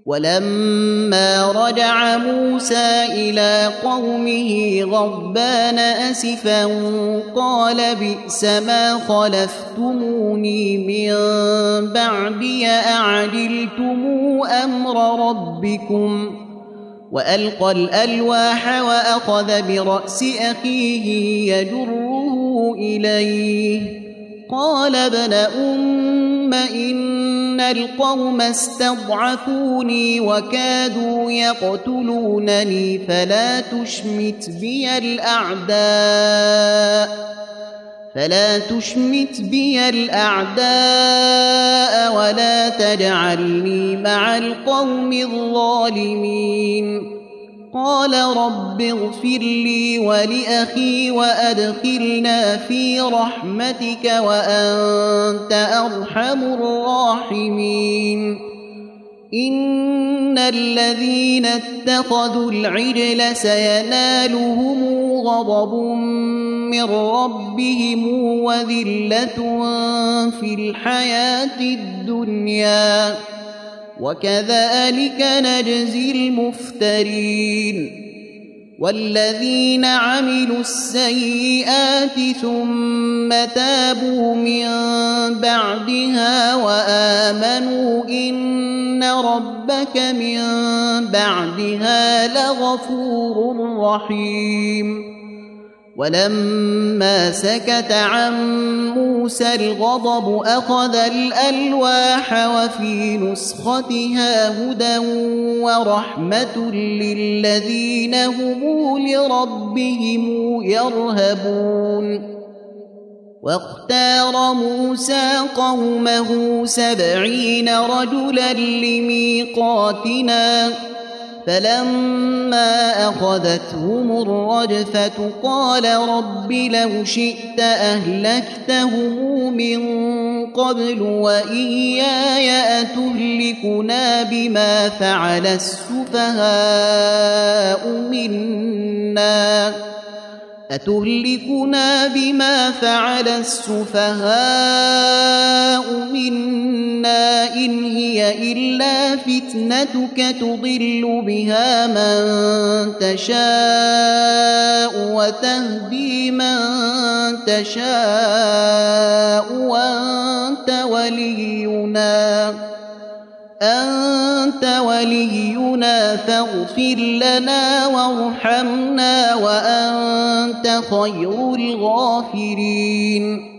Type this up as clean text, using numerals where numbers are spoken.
ولما رجع موسى إلى قومه غضبان أسفا قال بئس ما خلفتموني من بعدي أعجلتم أمر ربكم وألقى الألواح وأخذ برأس أخيه يجره إليه قال ابن أم إن القوم استضعفوني وكادوا يقتلونني فلا تشمت بي الأعداء ولا تجعلني مع القوم الظالمين قال رب اغفر لي ولأخي وأدخلنا في رحمتك وأنت أرحم الراحمين إن الذين اتخذوا العجل سينالهم غضب من ربهم وذلة في الحياة الدنيا وكذلك نجزي المفترين والذين عملوا السيئات ثم تابوا من بعدها وآمنوا إن ربك من بعدها لغفور رحيم ولما سكت عن موسى الغضب أخذ الألواح وفي نسختها هدى ورحمة للذين هم لربهم يرهبون واختار موسى قومه 70 رجلا لميقاتنا فلما أخذتهم الرجفة قال رب لو شئت أهلكتهم من قبل وإياي أتهلكنا بما فعل السفهاء منا إن هي إلا فتنتك تضل بها من تشاء وتهدي من تشاء أنت ولينا فاغفر لنا وارحمنا وأنت خير الغافرين